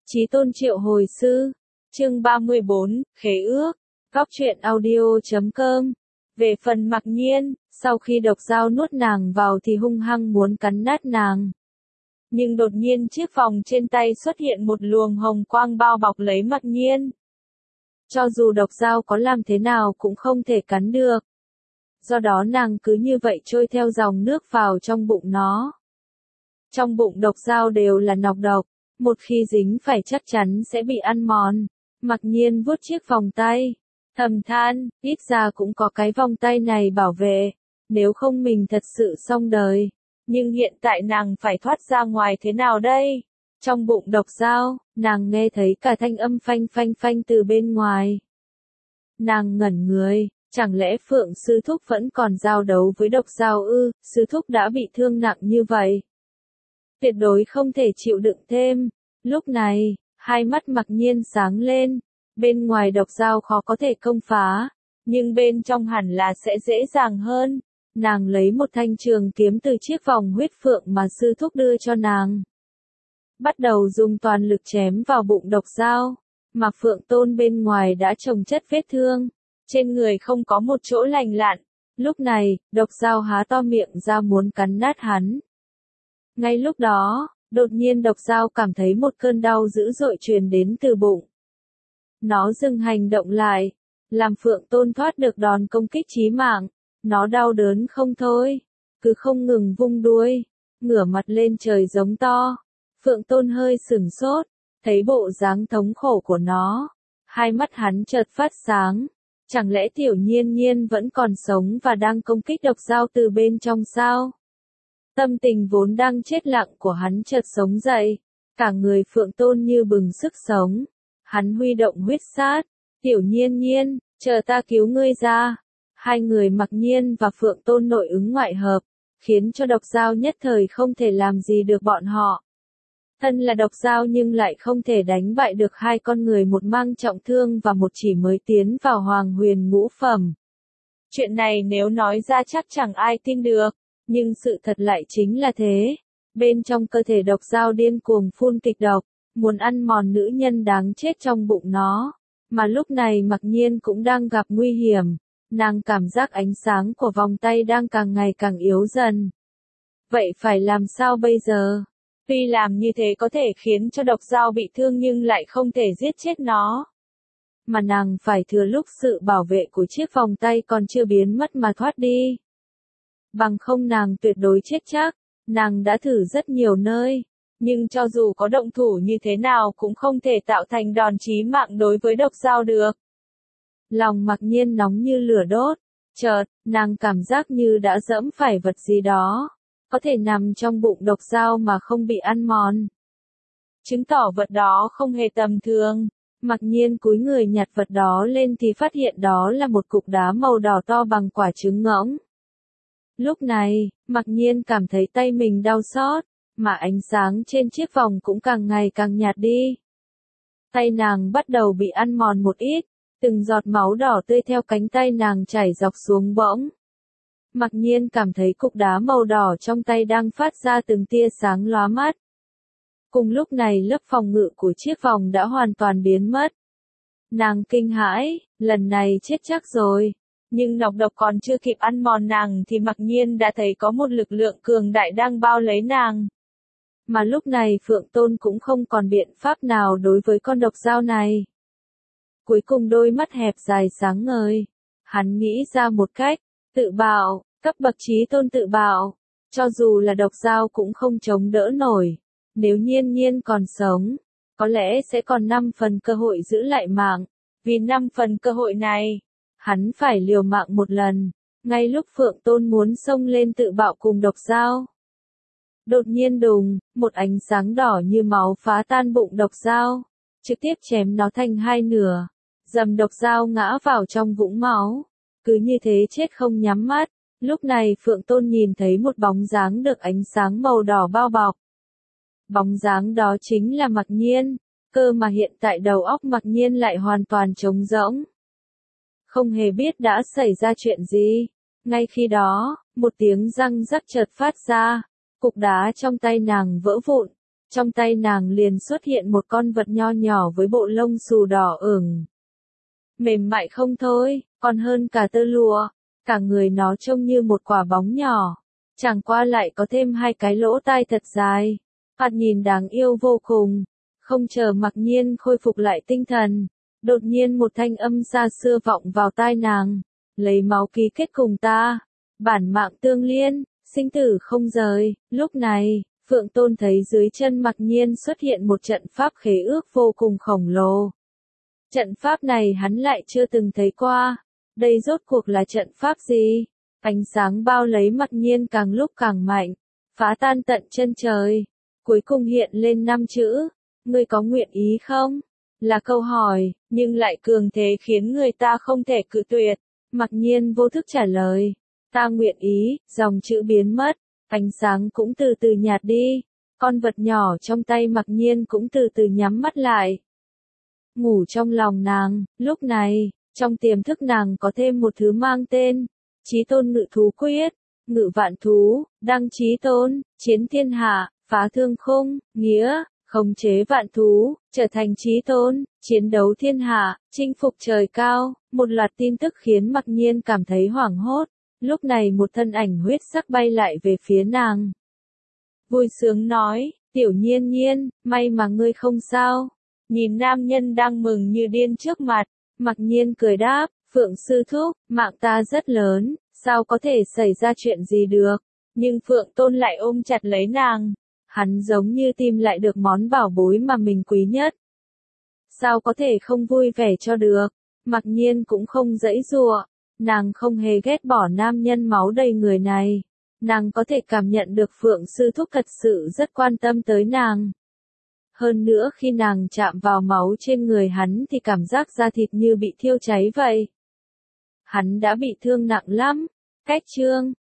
Chí Tôn triệu hồi sư. Chương 34, khế ước. Góc truyện audio.com. Về phần Mặc Nhiên, sau khi độc dao nuốt nàng vào thì hung hăng muốn cắn nát nàng. Nhưng đột nhiên chiếc vòng trên tay xuất hiện một luồng hồng quang bao bọc lấy Mặc Nhiên. Cho dù độc dao có làm thế nào cũng không thể cắn được. Do đó nàng cứ như vậy trôi theo dòng nước vào trong bụng nó. Trong bụng độc dao đều là nọc độc, một khi dính phải chắc chắn sẽ bị ăn mòn. Mặc Nhiên vuốt chiếc vòng tay, thầm than, ít ra cũng có cái vòng tay này bảo vệ, nếu không mình thật sự xong đời. Nhưng hiện tại nàng phải thoát ra ngoài thế nào đây? Trong bụng độc dao, nàng nghe thấy cả thanh âm phanh phanh phanh từ bên ngoài. Nàng ngẩn người, chẳng lẽ Phượng sư thúc vẫn còn giao đấu với độc dao ư? Sư thúc đã bị thương nặng như vậy, tuyệt đối không thể chịu đựng thêm. Lúc này, hai mắt Mặc Nhiên sáng lên, bên ngoài độc dao khó có thể công phá, nhưng bên trong hẳn là sẽ dễ dàng hơn. Nàng lấy một thanh trường kiếm từ chiếc vòng huyết phượng mà sư thúc đưa cho nàng, bắt đầu dùng toàn lực chém vào bụng độc dao. Mà Phượng Tôn bên ngoài đã chồng chất vết thương, trên người không có một chỗ lành lặn. Lúc này, độc dao há to miệng ra muốn cắn nát hắn. Ngay lúc đó, đột nhiên độc dao cảm thấy một cơn đau dữ dội truyền đến từ bụng. Nó dừng hành động lại, làm Phượng Tôn thoát được đòn công kích chí mạng. Nó đau đớn không thôi, cứ không ngừng vung đuôi, ngửa mặt lên trời giống to. Phượng Tôn hơi sửng sốt, thấy bộ dáng thống khổ của nó, hai mắt hắn chợt phát sáng. Chẳng lẽ Tiểu Nhiên Nhiên vẫn còn sống và đang công kích độc dao từ bên trong sao? Tâm tình vốn đang chết lặng của hắn chợt sống dậy, cả người Phượng Tôn như bừng sức sống. Hắn huy động huyết sát, Tiểu Nhiên Nhiên, chờ ta cứu ngươi ra. Hai người Mặc Nhiên và Phượng Tôn nội ứng ngoại hợp, khiến cho độc dao nhất thời không thể làm gì được bọn họ. Thân là độc dao nhưng lại không thể đánh bại được hai con người, một mang trọng thương và một chỉ mới tiến vào Hoàng Huyền ngũ phẩm. Chuyện này nếu nói ra chắc chẳng ai tin được, nhưng sự thật lại chính là thế. Bên trong cơ thể độc dao điên cuồng phun kịch độc, muốn ăn mòn nữ nhân đáng chết trong bụng nó. Mà lúc này Mặc Nhiên cũng đang gặp nguy hiểm. Nàng cảm giác ánh sáng của vòng tay đang càng ngày càng yếu dần. Vậy phải làm sao bây giờ? Tuy làm như thế có thể khiến cho độc dao bị thương nhưng lại không thể giết chết nó. Mà nàng phải thừa lúc sự bảo vệ của chiếc vòng tay còn chưa biến mất mà thoát đi. Bằng không nàng tuyệt đối chết chắc. Nàng đã thử rất nhiều nơi, nhưng cho dù có động thủ như thế nào cũng không thể tạo thành đòn chí mạng đối với độc dao được. Lòng Mặc Nhiên nóng như lửa đốt, chợt, nàng cảm giác như đã dẫm phải vật gì đó, có thể nằm trong bụng độc dao mà không bị ăn mòn. Chứng tỏ vật đó không hề tầm thường. Mặc Nhiên cúi người nhặt vật đó lên thì phát hiện đó là một cục đá màu đỏ to bằng quả trứng ngỗng. Lúc này, Mặc Nhiên cảm thấy tay mình đau xót, mà ánh sáng trên chiếc vòng cũng càng ngày càng nhạt đi. Tay nàng bắt đầu bị ăn mòn một ít. Từng giọt máu đỏ tươi theo cánh tay nàng chảy dọc xuống bỗng. Mặc Nhiên cảm thấy cục đá màu đỏ trong tay đang phát ra từng tia sáng lóa mắt. Cùng lúc này lớp phòng ngự của chiếc vòng đã hoàn toàn biến mất. Nàng kinh hãi, lần này chết chắc rồi. Nhưng nọc độc còn chưa kịp ăn mòn nàng thì Mặc Nhiên đã thấy có một lực lượng cường đại đang bao lấy nàng. Mà lúc này Phượng Tôn cũng không còn biện pháp nào đối với con độc dao này. Cuối cùng đôi mắt hẹp dài sáng ngời. Hắn nghĩ ra một cách, tự bạo, cấp bậc Chí Tôn tự bạo. Cho dù là độc dao cũng không chống đỡ nổi. Nếu Nhiên Nhiên còn sống, có lẽ sẽ còn 5 phần cơ hội giữ lại mạng. Vì 5 phần cơ hội này, hắn phải liều mạng một lần. Ngay lúc Phượng Tôn muốn xông lên tự bạo cùng độc dao, đột nhiên đùng, một ánh sáng đỏ như máu phá tan bụng độc dao, trực tiếp chém nó thành hai nửa. Dầm độc dao ngã vào trong vũng máu, cứ như thế chết không nhắm mắt. Lúc này Phượng Tôn nhìn thấy một bóng dáng được ánh sáng màu đỏ bao bọc. Bóng dáng đó chính là Mặc Nhiên, cơ mà hiện tại đầu óc Mặc Nhiên lại hoàn toàn trống rỗng. Không hề biết đã xảy ra chuyện gì. Ngay khi đó, một tiếng răng rắc chợt phát ra, cục đá trong tay nàng vỡ vụn, trong tay nàng liền xuất hiện một con vật nho nhỏ với bộ lông xù đỏ ửng. Mềm mại không thôi, còn hơn cả tơ lụa, cả người nó trông như một quả bóng nhỏ, chẳng qua lại có thêm hai cái lỗ tai thật dài, thoạt nhìn đáng yêu vô cùng. Không chờ Mặc Nhiên khôi phục lại tinh thần, đột nhiên một thanh âm xa xưa vọng vào tai nàng, lấy máu ký kết cùng ta, bản mạng tương liên, sinh tử không rời. Lúc này, Phượng Tôn thấy dưới chân Mặc Nhiên xuất hiện một trận pháp khế ước vô cùng khổng lồ. Trận pháp này hắn lại chưa từng thấy qua, đây rốt cuộc là trận pháp gì? Ánh sáng bao lấy Mặc Nhiên càng lúc càng mạnh, phá tan tận chân trời, cuối cùng hiện lên 5 chữ, ngươi có nguyện ý không? Là câu hỏi, nhưng lại cường thế khiến người ta không thể cự tuyệt. Mặc Nhiên vô thức trả lời, ta nguyện ý. Dòng chữ biến mất, ánh sáng cũng từ từ nhạt đi, con vật nhỏ trong tay Mặc Nhiên cũng từ từ nhắm mắt lại. Ngủ trong lòng nàng, lúc này, trong tiềm thức nàng có thêm một thứ mang tên Chí Tôn Ngự Thú Quyết, ngự vạn thú, đăng chí tôn, chiến thiên hạ, phá thương khung, nghĩa, khống chế vạn thú, trở thành chí tôn, chiến đấu thiên hạ, chinh phục trời cao. Một loạt tin tức khiến Mặc Nhiên cảm thấy hoảng hốt. Lúc này một thân ảnh huyết sắc bay lại về phía nàng. Vui sướng nói, tiểu Nhiên Nhiên, may mà ngươi không sao. Nhìn nam nhân đang mừng như điên trước mặt, Mặc Nhiên cười đáp, Phượng sư thúc, mạng ta rất lớn, sao có thể xảy ra chuyện gì được. Nhưng Phượng Tôn lại ôm chặt lấy nàng. Hắn giống như tìm lại được món bảo bối mà mình quý nhất. Sao có thể không vui vẻ cho được. Mặc Nhiên cũng không giãy giụa, nàng không hề ghét bỏ nam nhân máu đầy người này. Nàng có thể cảm nhận được Phượng sư thúc thật sự rất quan tâm tới nàng. Hơn nữa khi nàng chạm vào máu trên người hắn thì cảm giác da thịt như bị thiêu cháy vậy. Hắn đã bị thương nặng lắm. Cách chương